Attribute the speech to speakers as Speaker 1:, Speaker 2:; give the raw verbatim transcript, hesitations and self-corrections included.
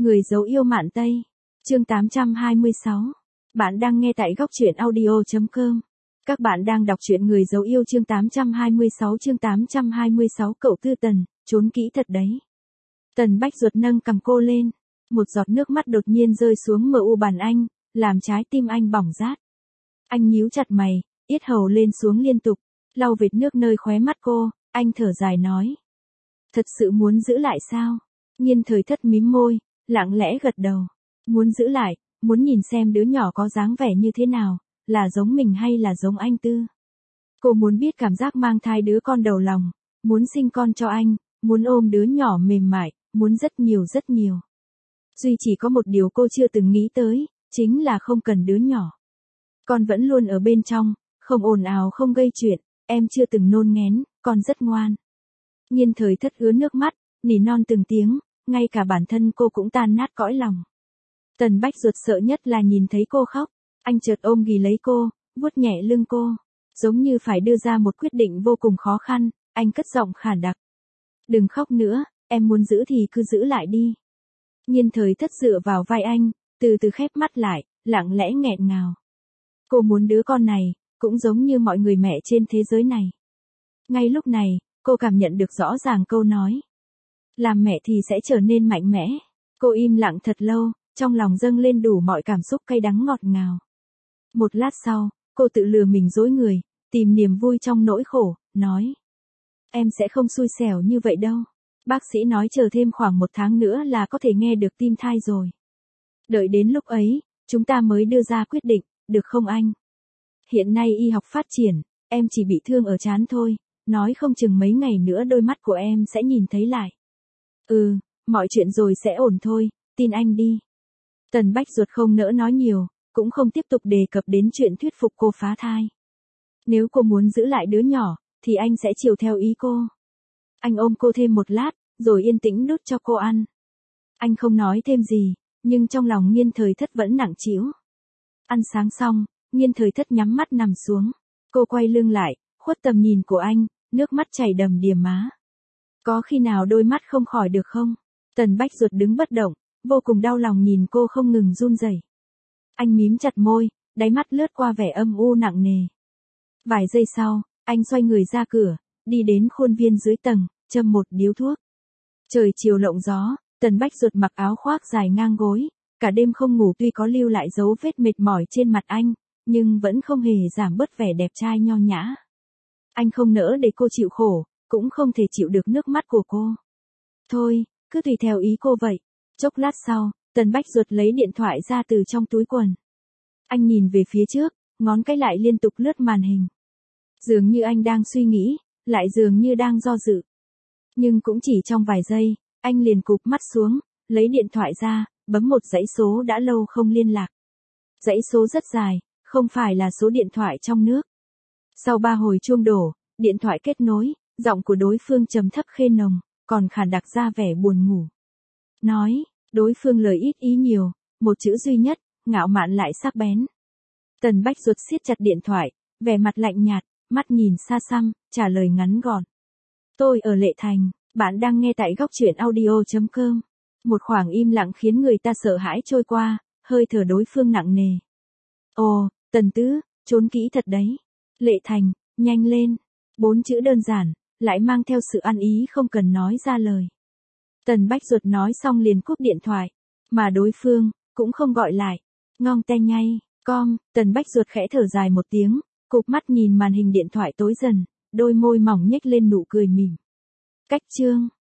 Speaker 1: Người dấu yêu Mạn Tây. Chương tám trăm hai mươi sáu. Bạn đang nghe tại góc truyện audio chấm com. Các bạn đang đọc truyện Người dấu yêu chương tám trăm hai mươi sáu chương tám trăm hai mươi sáu cậu Tư Tần, trốn kỹ thật đấy. Tần Bách Duật nâng cằm cô lên. Một giọt nước mắt đột nhiên rơi xuống mờ u bàn anh, làm trái tim anh bỏng rát. Anh nhíu chặt mày, yết hầu lên xuống liên tục, lau vệt nước nơi khóe mắt cô, anh thở dài nói. Thật sự muốn giữ lại sao? Nhiên Thời Thất mím môi, lặng lẽ gật đầu. Muốn giữ lại, muốn nhìn xem đứa nhỏ có dáng vẻ như thế nào, là giống mình hay là giống anh Tư. Cô muốn biết cảm giác mang thai đứa con đầu lòng, muốn sinh con cho anh, muốn ôm đứa nhỏ mềm mại, muốn rất nhiều rất nhiều. Duy chỉ có một điều cô chưa từng nghĩ tới, chính là không cần đứa nhỏ. Con vẫn luôn ở bên trong, không ồn ào không gây chuyện, em chưa từng nôn nghén, con rất ngoan. Nhiên Thời Thất ứa nước mắt, nỉ non từng tiếng, ngay cả bản thân cô cũng tan nát cõi lòng. Tần Bách Duật sợ nhất là nhìn thấy cô khóc, anh chợt ôm ghì lấy cô, vuốt nhẹ lưng cô, giống như phải đưa ra một quyết định vô cùng khó khăn, anh cất giọng khàn đặc. Đừng khóc nữa, em muốn giữ thì cứ giữ lại đi. Nhiên Thời Thất dựa vào vai anh, từ từ khép mắt lại, lặng lẽ nghẹn ngào. Cô muốn đứa con này, cũng giống như mọi người mẹ trên thế giới này. Ngay lúc này, cô cảm nhận được rõ ràng câu nói. Làm mẹ thì sẽ trở nên mạnh mẽ. Cô im lặng thật lâu, trong lòng dâng lên đủ mọi cảm xúc cay đắng ngọt ngào. Một lát sau, cô tự lừa mình dối người, tìm niềm vui trong nỗi khổ, nói. Em sẽ không xui xẻo như vậy đâu. Bác sĩ nói chờ thêm khoảng một tháng nữa là có thể nghe được tim thai rồi. Đợi đến lúc ấy, chúng ta mới đưa ra quyết định, được không anh? Hiện nay y học phát triển, em chỉ bị thương ở trán thôi, nói không chừng mấy ngày nữa đôi mắt của em sẽ nhìn thấy lại. Ừ, mọi chuyện rồi sẽ ổn thôi, tin anh đi. Tần Bách Duật không nỡ nói nhiều, cũng không tiếp tục đề cập đến chuyện thuyết phục cô phá thai. Nếu cô muốn giữ lại đứa nhỏ, thì anh sẽ chiều theo ý cô. Anh ôm cô thêm một lát, rồi yên tĩnh đút cho cô ăn. Anh không nói thêm gì, nhưng trong lòng Nhiên Thời Thất vẫn nặng trĩu. Ăn sáng xong, Nhiên Thời Thất nhắm mắt nằm xuống. Cô quay lưng lại, khuất tầm nhìn của anh, nước mắt chảy đầm đìa má. Có khi nào đôi mắt không khỏi được không? Tần Bách Duật đứng bất động, vô cùng đau lòng nhìn cô không ngừng run rẩy. Anh mím chặt môi, đáy mắt lướt qua vẻ âm u nặng nề. Vài giây sau, anh xoay người ra cửa, đi đến khuôn viên dưới tầng, châm một điếu thuốc. Trời chiều lộng gió, Tần Bách Duật mặc áo khoác dài ngang gối, cả đêm không ngủ tuy có lưu lại dấu vết mệt mỏi trên mặt anh, nhưng vẫn không hề giảm bớt vẻ đẹp trai nho nhã. Anh không nỡ để cô chịu khổ, cũng không thể chịu được nước mắt của cô. Thôi, cứ tùy theo ý cô vậy. Chốc lát sau, Tần Bách Duật lấy điện thoại ra từ trong túi quần. Anh nhìn về phía trước, ngón cái lại liên tục lướt màn hình. Dường như anh đang suy nghĩ, lại dường như đang do dự. Nhưng cũng chỉ trong vài giây, anh liền cụp mắt xuống, lấy điện thoại ra, bấm một dãy số đã lâu không liên lạc. Dãy số rất dài, không phải là số điện thoại trong nước. Sau ba hồi chuông đổ, điện thoại kết nối, giọng của đối phương trầm thấp khê nồng, còn khàn đặc ra vẻ buồn ngủ. Nói, đối phương lời ít ý nhiều, một chữ duy nhất, ngạo mạn lại sắc bén. Tần Bách Duật siết chặt điện thoại, vẻ mặt lạnh nhạt, mắt nhìn xa xăm, trả lời ngắn gọn. Tôi ở Lệ Thành, bạn đang nghe tại góc truyện audio chấm com. Một khoảng im lặng khiến người ta sợ hãi trôi qua, hơi thở đối phương nặng nề. Ồ, Tần Tứ, trốn kỹ thật đấy. Lệ Thành, nhanh lên. Bốn chữ đơn giản, lại mang theo sự ăn ý không cần nói ra lời. Tần Bách Duật nói xong liền cúp điện thoại, mà đối phương cũng không gọi lại. Ngong te nhay, com, Tần Bách Duật khẽ thở dài một tiếng, cụp mắt nhìn màn hình điện thoại tối dần, đôi môi mỏng nhếch lên nụ cười mỉm. Cách chương